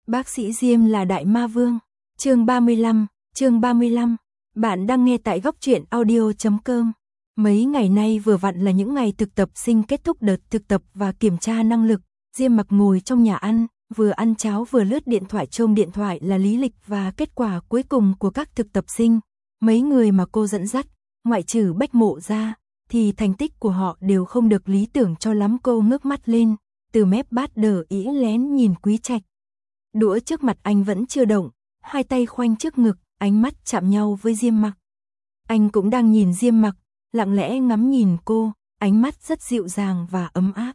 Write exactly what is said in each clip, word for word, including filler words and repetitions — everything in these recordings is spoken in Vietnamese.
Bác sĩ Diêm là đại ma vương. Chương ba mươi lăm, chương ba mươi lăm. Bạn đang nghe tại góc truyện audio chấm com. Mấy ngày nay vừa vặn là những ngày thực tập sinh kết thúc đợt thực tập và kiểm tra năng lực. Diêm Mặc ngồi trong nhà ăn, vừa ăn cháo vừa lướt điện thoại, trông điện thoại là lý lịch và kết quả cuối cùng của các thực tập sinh. Mấy người mà cô dẫn dắt, ngoại trừ Bách Mộ ra, thì thành tích của họ đều không được lý tưởng cho lắm. Cô ngước mắt lên, từ mép bát đờ ý lén nhìn Quý Trạch. Đũa trước mặt anh vẫn chưa động, hai tay khoanh trước ngực, ánh mắt chạm nhau với Diêm Mặc. Anh cũng đang nhìn Diêm Mặc, lặng lẽ ngắm nhìn cô, ánh mắt rất dịu dàng và ấm áp.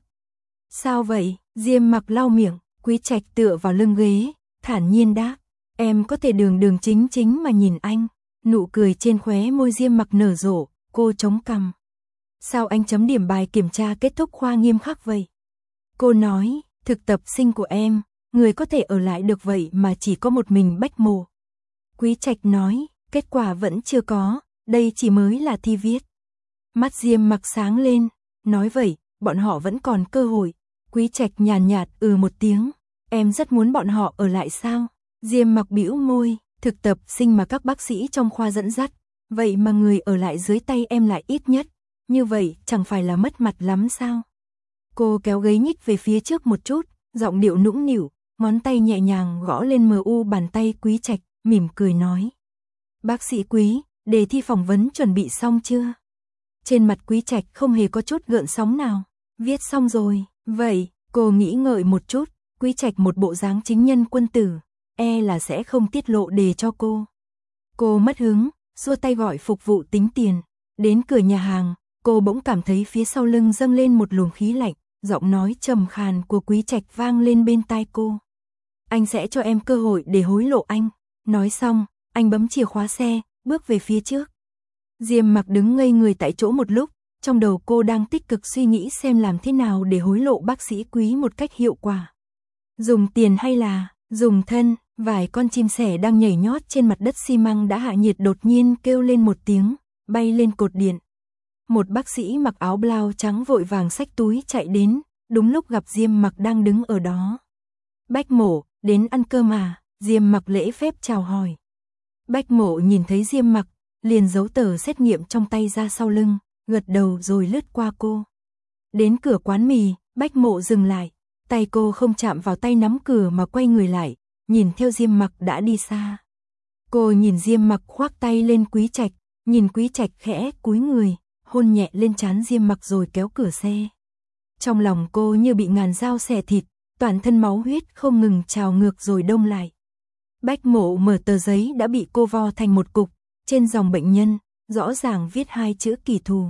Sao vậy? Diêm Mặc lau miệng, Quý Trạch tựa vào lưng ghế, thản nhiên đáp, em có thể đường đường chính chính mà nhìn anh. Nụ cười trên khóe môi Diêm Mặc nở rộ, cô chống cằm. Sao anh chấm điểm bài kiểm tra kết thúc khoa nghiêm khắc vậy? Cô nói, thực tập sinh của em, người có thể ở lại được vậy mà chỉ có một mình Bách Mộ. Quý Trạch nói, kết quả vẫn chưa có, đây chỉ mới là thi viết. Mắt Diêm Mặc sáng lên, nói vậy, bọn họ vẫn còn cơ hội. Quý Trạch nhàn nhạt ừ một tiếng, em rất muốn bọn họ ở lại sao? Diêm Mặc bĩu môi, thực tập sinh mà các bác sĩ trong khoa dẫn dắt, vậy mà người ở lại dưới tay em lại ít nhất, như vậy chẳng phải là mất mặt lắm sao? Cô kéo ghế nhích về phía trước một chút, giọng điệu nũng nịu, ngón tay nhẹ nhàng gõ lên mờ u bàn tay Quý Trạch, mỉm cười nói. Bác sĩ Quý, đề thi phỏng vấn chuẩn bị xong chưa? Trên mặt Quý Trạch không hề có chút gợn sóng nào. Viết xong rồi, vậy, cô nghĩ ngợi một chút, Quý Trạch một bộ dáng chính nhân quân tử, e là sẽ không tiết lộ đề cho cô. Cô mất hứng, xua tay gọi phục vụ tính tiền. Đến cửa nhà hàng, cô bỗng cảm thấy phía sau lưng dâng lên một luồng khí lạnh, giọng nói trầm khàn của Quý Trạch vang lên bên tai cô. Anh sẽ cho em cơ hội để hối lộ anh. Nói xong, anh bấm chìa khóa xe, bước về phía trước. Diêm Mặc đứng ngây người tại chỗ một lúc, trong đầu cô đang tích cực suy nghĩ xem làm thế nào để hối lộ bác sĩ Quý một cách hiệu quả. Dùng tiền hay là dùng thân? Vài con chim sẻ đang nhảy nhót trên mặt đất xi măng đã hạ nhiệt đột nhiên kêu lên một tiếng, bay lên cột điện. Một bác sĩ mặc áo blau trắng vội vàng xách túi chạy đến, đúng lúc gặp Diêm Mặc đang đứng ở đó. Bách Mộ, đến ăn cơm à? Diêm Mặc lễ phép chào hỏi. Bách Mộ nhìn thấy Diêm Mặc, liền giấu tờ xét nghiệm trong tay ra sau lưng, gật đầu rồi lướt qua cô. Đến cửa quán mì, Bách Mộ dừng lại, tay cô không chạm vào tay nắm cửa mà quay người lại, nhìn theo Diêm Mặc đã đi xa. Cô nhìn Diêm Mặc khoác tay lên Quý Trạch, nhìn Quý Trạch khẽ cúi người, hôn nhẹ lên trán Diêm Mặc rồi kéo cửa xe. Trong lòng cô như bị ngàn dao xẻ thịt, toàn thân máu huyết không ngừng trào ngược rồi đông lại. Bách Mộ mở tờ giấy đã bị cô vo thành một cục, trên dòng bệnh nhân, rõ ràng viết hai chữ Kỷ Thù.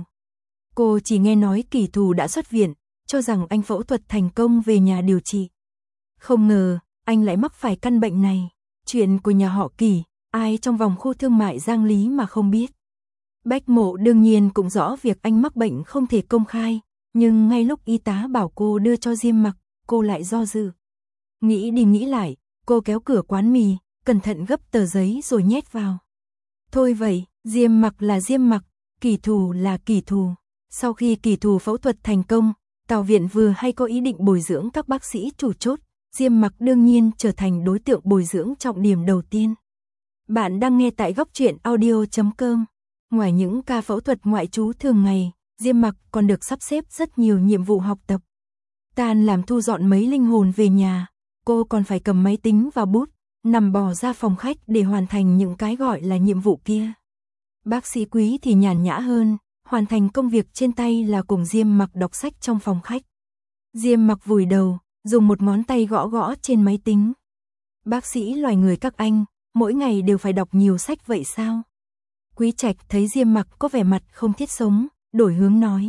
Cô chỉ nghe nói Kỷ Thù đã xuất viện, cho rằng anh phẫu thuật thành công về nhà điều trị. Không ngờ, anh lại mắc phải căn bệnh này. Chuyện của nhà họ Kỷ, ai trong vòng khu thương mại Giang Lý mà không biết. Bách Mộ đương nhiên cũng rõ việc anh mắc bệnh không thể công khai, nhưng ngay lúc y tá bảo cô đưa cho Diêm Mặc, cô lại do dự. Nghĩ đi nghĩ lại, cô kéo cửa quán mì, cẩn thận gấp tờ giấy rồi nhét vào. Thôi vậy, Diêm Mặc là Diêm Mặc, Kỷ Thù là Kỷ Thù. Sau khi Kỷ Thù phẫu thuật thành công, Tào viện vừa hay có ý định bồi dưỡng các bác sĩ chủ chốt, Diêm Mặc đương nhiên trở thành đối tượng bồi dưỡng trọng điểm đầu tiên. Bạn đang nghe tại góc truyện audio chấm com. Ngoài những ca phẫu thuật ngoại trú thường ngày, Diêm Mặc còn được sắp xếp rất nhiều nhiệm vụ học tập. Tan làm thu dọn mấy linh hồn về nhà, cô còn phải cầm máy tính và bút, nằm bò ra phòng khách để hoàn thành những cái gọi là nhiệm vụ kia. Bác sĩ Quý thì nhàn nhã hơn, hoàn thành công việc trên tay là cùng Diêm Mặc đọc sách trong phòng khách. Diêm Mặc vùi đầu, dùng một ngón tay gõ gõ trên máy tính. Bác sĩ loài người các anh, mỗi ngày đều phải đọc nhiều sách vậy sao? Quý Trạch thấy Diêm Mặc có vẻ mặt không thiết sống, đổi hướng nói.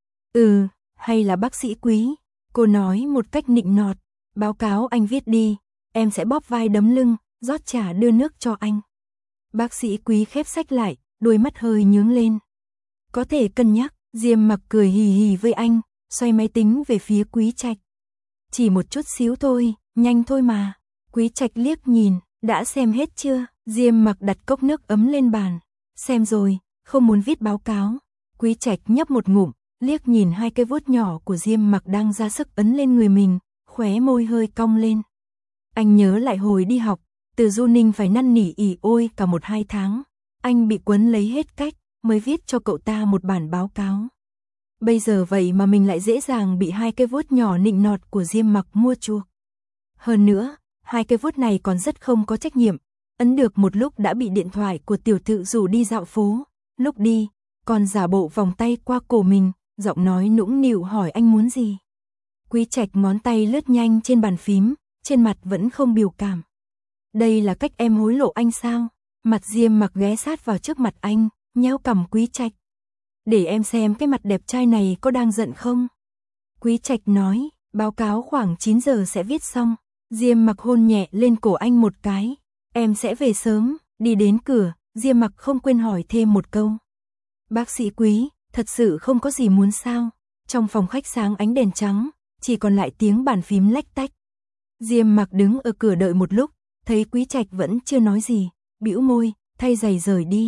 Ừ, hay là bác sĩ Quý? Cô nói một cách nịnh nọt, báo cáo anh viết đi, em sẽ bóp vai đấm lưng, rót trà đưa nước cho anh. Bác sĩ Quý khép sách lại, đôi mắt hơi nhướng lên. Có thể cân nhắc, Diêm Mặc cười hì hì với anh, xoay máy tính về phía Quý Trạch. Chỉ một chút xíu thôi, nhanh thôi mà. Quý Trạch liếc nhìn, đã xem hết chưa? Diêm Mặc đặt cốc nước ấm lên bàn. Xem rồi, không muốn viết báo cáo. Quý Trạch nhấp một ngụm, liếc nhìn hai cái vuốt nhỏ của Diêm Mặc đang ra sức ấn lên người mình, khóe môi hơi cong lên. Anh nhớ lại hồi đi học, từ Du Ninh phải năn nỉ ỉ ôi cả một hai tháng. Anh bị quấn lấy hết cách, mới viết cho cậu ta một bản báo cáo. Bây giờ vậy mà mình lại dễ dàng bị hai cái vuốt nhỏ nịnh nọt của Diêm Mặc mua chuộc. Hơn nữa, hai cái vuốt này còn rất không có trách nhiệm. Ấn được một lúc đã bị điện thoại của tiểu thự rủ đi dạo phố. Lúc đi, còn giả bộ vòng tay qua cổ mình, giọng nói nũng nịu hỏi anh muốn gì. Quý Trạch ngón tay lướt nhanh trên bàn phím, trên mặt vẫn không biểu cảm. Đây là cách em hối lộ anh sao? Mặt Diêm Mặc ghé sát vào trước mặt anh, nhéo cằm Quý Trạch. Để em xem cái mặt đẹp trai này có đang giận không? Quý Trạch nói, báo cáo khoảng chín giờ sẽ viết xong. Diêm Mặc hôn nhẹ lên cổ anh một cái. Em sẽ về sớm. Đi đến cửa, Diêm Mặc không quên hỏi thêm một câu. Bác sĩ Quý, thật sự không có gì muốn sao? Trong phòng khách sáng ánh đèn trắng, chỉ còn lại tiếng bàn phím lách tách. Diêm Mặc đứng ở cửa đợi một lúc, thấy Quý Trạch vẫn chưa nói gì, bĩu môi, thay giày rời đi.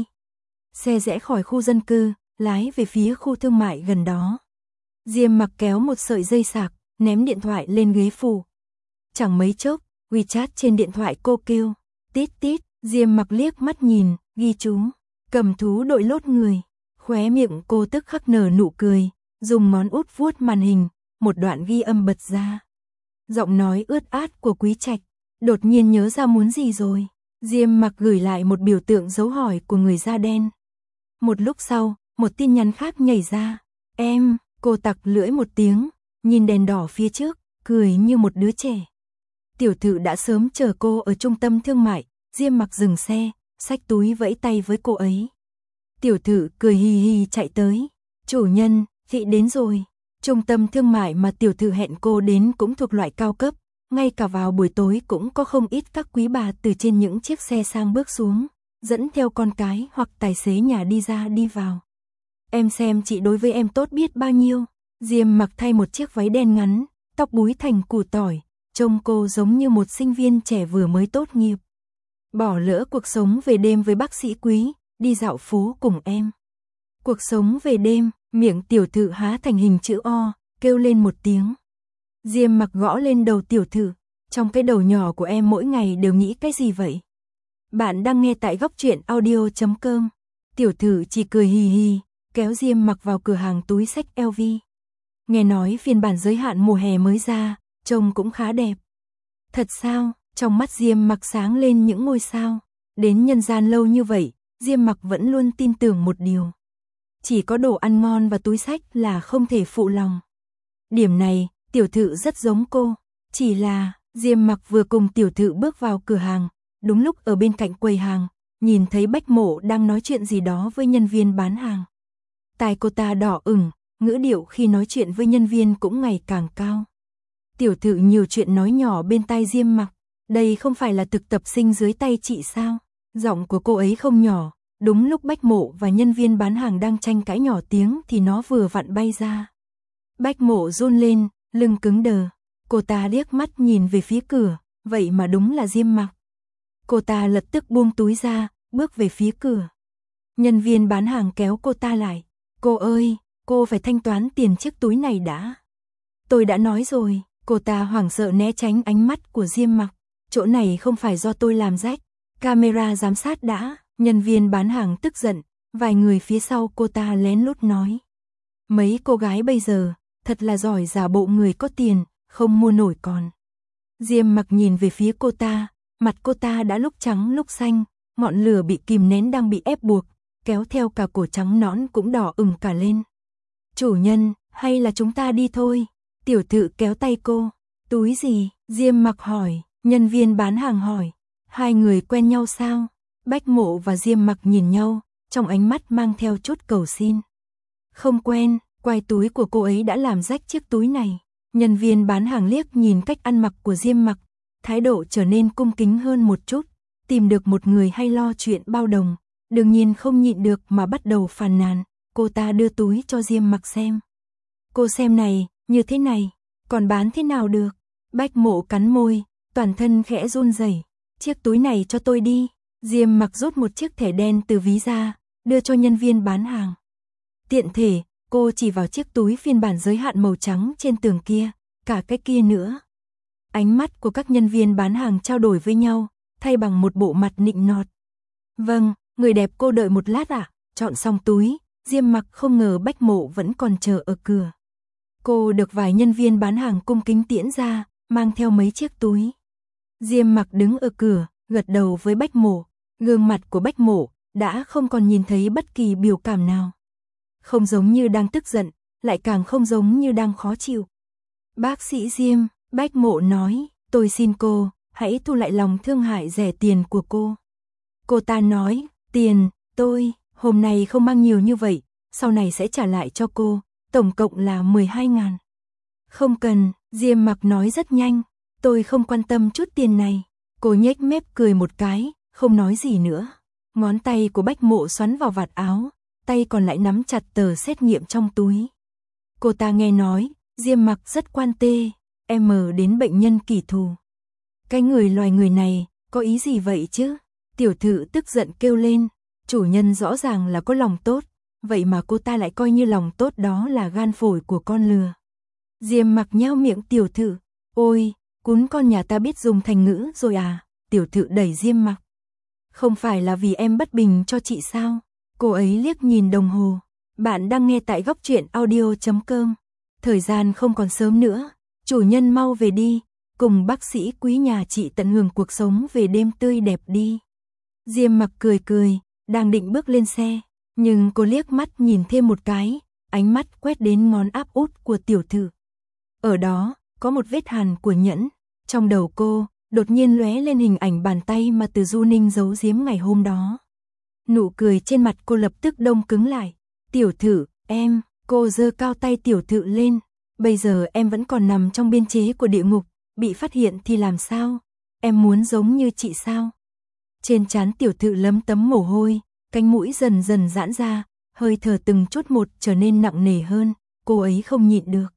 Xe rẽ khỏi khu dân cư, lái về phía khu thương mại gần đó. Diêm Mặc kéo một sợi dây sạc, ném điện thoại lên ghế phụ. Chẳng mấy chốc, WeChat trên điện thoại cô kêu, tít tít, Diêm Mặc liếc mắt nhìn, ghi chú, cầm thú đội lốt người. Khóe miệng cô tức khắc nở nụ cười, dùng ngón út vuốt màn hình, một đoạn ghi âm bật ra. Giọng nói ướt át của Quý Trạch, đột nhiên nhớ ra muốn gì rồi. Diêm Mặc gửi lại một biểu tượng dấu hỏi của người da đen. Một lúc sau, một tin nhắn khác nhảy ra. Em, cô tặc lưỡi một tiếng, nhìn đèn đỏ phía trước, cười như một đứa trẻ. Tiểu thự đã sớm chờ cô ở trung tâm thương mại, Diêm Mặc dừng xe, xách túi vẫy tay với cô ấy. Tiểu thự cười hì hì chạy tới. Chủ nhân, chị đến rồi. Trung tâm thương mại mà tiểu thự hẹn cô đến cũng thuộc loại cao cấp, ngay cả vào buổi tối cũng có không ít các quý bà từ trên những chiếc xe sang bước xuống, dẫn theo con cái hoặc tài xế nhà đi ra đi vào. Em xem chị đối với em tốt biết bao nhiêu. Diêm Mặc thay một chiếc váy đen ngắn, tóc búi thành củ tỏi, trông cô giống như một sinh viên trẻ vừa mới tốt nghiệp. Bỏ lỡ cuộc sống về đêm với bác sĩ Quý, đi dạo phố cùng em. Cuộc sống về đêm, miệng tiểu thự há thành hình chữ O, kêu lên một tiếng. Diêm Mặc gõ lên đầu tiểu thự, trong cái đầu nhỏ của em mỗi ngày đều nghĩ cái gì vậy? Bạn đang nghe tại góc truyện audio chấm com. Tiểu thự chỉ cười hì hì, kéo Diêm Mặc vào cửa hàng túi xách L V. Nghe nói phiên bản giới hạn mùa hè mới ra, trông cũng khá đẹp. Thật sao? Trong mắt Diêm Mặc sáng lên những ngôi sao. Đến nhân gian lâu như vậy, Diêm Mặc vẫn luôn tin tưởng một điều. Chỉ có đồ ăn ngon và túi xách là không thể phụ lòng. Điểm này, tiểu thự rất giống cô. Chỉ là, Diêm Mặc vừa cùng tiểu thự bước vào cửa hàng, đúng lúc ở bên cạnh quầy hàng, nhìn thấy Bách Mộ đang nói chuyện gì đó với nhân viên bán hàng. Tai cô ta đỏ ửng, ngữ điệu khi nói chuyện với nhân viên cũng ngày càng cao. Tiểu thự nhiều chuyện nói nhỏ bên tai Diêm Mặc. Đây không phải là thực tập sinh dưới tay chị sao? Giọng của cô ấy không nhỏ. Đúng lúc Bách Mộ và nhân viên bán hàng đang tranh cãi nhỏ tiếng thì nó vừa vặn bay ra. Bách Mộ run lên, lưng cứng đờ. Cô ta liếc mắt nhìn về phía cửa, vậy mà đúng là Diêm Mặc. Cô ta lập tức buông túi ra, bước về phía cửa. Nhân viên bán hàng kéo cô ta lại. Cô ơi, cô phải thanh toán tiền chiếc túi này đã. Tôi đã nói rồi. Cô ta hoảng sợ né tránh ánh mắt của Diêm Mặc. Chỗ này không phải do tôi làm rách. Camera giám sát đã. Nhân viên bán hàng tức giận. Vài người phía sau cô ta lén lút nói. Mấy cô gái bây giờ, thật là giỏi giả bộ người có tiền, không mua nổi còn. Diêm Mặc nhìn về phía cô ta. Mặt cô ta đã lúc trắng lúc xanh. Ngọn lửa bị kìm nén đang bị ép buộc, kéo theo cả cổ trắng nõn cũng đỏ ửng cả lên. Chủ nhân, hay là chúng ta đi thôi? Tiểu thự kéo tay cô. Túi gì? Diêm Mặc hỏi. Nhân viên bán hàng hỏi. Hai người quen nhau sao? Bách Mộ và Diêm Mặc nhìn nhau, trong ánh mắt mang theo chút cầu xin. Không quen, quai túi của cô ấy đã làm rách chiếc túi này. Nhân viên bán hàng liếc nhìn cách ăn mặc của Diêm Mặc, thái độ trở nên cung kính hơn một chút. Tìm được một người hay lo chuyện bao đồng, đương nhiên không nhịn được mà bắt đầu phàn nàn. Cô ta đưa túi cho Diêm Mặc xem. Cô xem này, như thế này, còn bán thế nào được? Bách Mộ cắn môi, toàn thân khẽ run rẩy. Chiếc túi này cho tôi đi. Diêm Mặc rút một chiếc thẻ đen từ ví ra, đưa cho nhân viên bán hàng. Tiện thể, cô chỉ vào chiếc túi phiên bản giới hạn màu trắng trên tường kia, cả cái kia nữa. Ánh mắt của các nhân viên bán hàng trao đổi với nhau, thay bằng một bộ mặt nịnh nọt. Vâng, người đẹp cô đợi một lát ạ, à? Chọn xong túi, Diêm Mặc không ngờ Bách Mộ vẫn còn chờ ở cửa. Cô được vài nhân viên bán hàng cung kính tiễn ra, mang theo mấy chiếc túi. Diêm Mặc đứng ở cửa, gật đầu với Bách Mộ. Gương mặt của Bách Mộ đã không còn nhìn thấy bất kỳ biểu cảm nào. Không giống như đang tức giận, lại càng không giống như đang khó chịu. Bác sĩ Diêm, Bách Mộ nói, tôi xin cô, hãy thu lại lòng thương hại rẻ tiền của cô. Cô ta nói, tiền, tôi, hôm nay không mang nhiều như vậy, sau này sẽ trả lại cho cô, tổng cộng là mười hai ngàn. Không cần, Diêm Mặc nói rất nhanh, tôi không quan tâm chút tiền này. Cô nhếch mép cười một cái, không nói gì nữa. Ngón tay của Bách Mộ xoắn vào vạt áo, tay còn lại nắm chặt tờ xét nghiệm trong túi. Cô ta nghe nói, Diêm Mặc rất quan tê, em đến bệnh nhân kỷ thù. Cái người loài người này, có ý gì vậy chứ? Tiểu thự tức giận kêu lên, chủ nhân rõ ràng là có lòng tốt, vậy mà cô ta lại coi như lòng tốt đó là gan phổi của con lừa. Diêm Mặc nheo miệng tiểu thự, ôi, cún con nhà ta biết dùng thành ngữ rồi à? Tiểu thự đẩy Diêm Mặc. Không phải là vì em bất bình cho chị sao? Cô ấy liếc nhìn đồng hồ. Bạn đang nghe tại góc truyện audio chấm com. Thời gian không còn sớm nữa, chủ nhân mau về đi, cùng bác sĩ quý nhà chị tận hưởng cuộc sống về đêm tươi đẹp đi. Diêm Mặc cười cười, đang định bước lên xe, nhưng cô liếc mắt nhìn thêm một cái, ánh mắt quét đến ngón áp út của tiểu thự. Ở đó, có một vết hằn của nhẫn, trong đầu cô, đột nhiên lóe lên hình ảnh bàn tay mà Từ Du Ninh giấu giếm ngày hôm đó. Nụ cười trên mặt cô lập tức đông cứng lại. Tiểu thự, em, cô giơ cao tay tiểu thự lên. Bây giờ em vẫn còn nằm trong biên chế của địa ngục, bị phát hiện thì làm sao? Em muốn giống như chị sao? Trên trán tiểu thự lấm tấm mồ hôi, cánh mũi dần dần giãn ra, hơi thở từng chút một trở nên nặng nề hơn, cô ấy không nhịn được.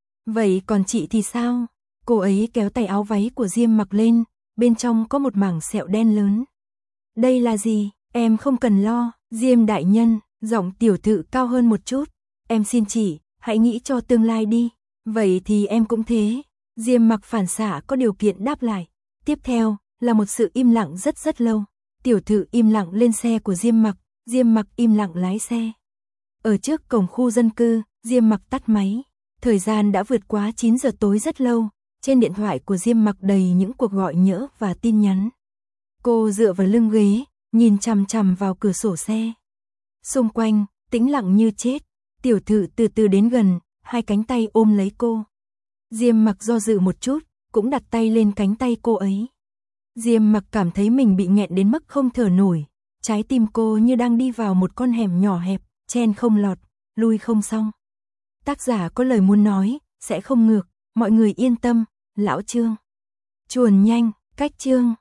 Vậy còn chị thì sao? Cô ấy kéo tay áo váy của Diêm Mặc lên, bên trong có một mảng sẹo đen lớn. Đây là gì? Em không cần lo, Diêm đại nhân, giọng tiểu thự cao hơn một chút. Em xin chị, hãy nghĩ cho tương lai đi. Vậy thì em cũng thế. Diêm Mặc phản xạ có điều kiện đáp lại. Tiếp theo, là một sự im lặng rất rất lâu. Tiểu thự im lặng lên xe của Diêm Mặc, Diêm Mặc im lặng lái xe. Ở trước cổng khu dân cư, Diêm Mặc tắt máy. Thời gian đã vượt quá chín giờ tối rất lâu. Trên điện thoại của Diêm Mặc đầy những cuộc gọi nhỡ và tin nhắn. Cô dựa vào lưng ghế, nhìn chằm chằm vào cửa sổ xe. Xung quanh, tĩnh lặng như chết. Tiểu thự từ từ đến gần, hai cánh tay ôm lấy cô. Diêm Mặc do dự một chút, cũng đặt tay lên cánh tay cô ấy. Diêm Mặc cảm thấy mình bị nghẹn đến mức không thở nổi. Trái tim cô như đang đi vào một con hẻm nhỏ hẹp, chen không lọt, lui không xong. Tác giả có lời muốn nói, sẽ không ngược, mọi người yên tâm, lão Trương. Chuồn nhanh, cách chương.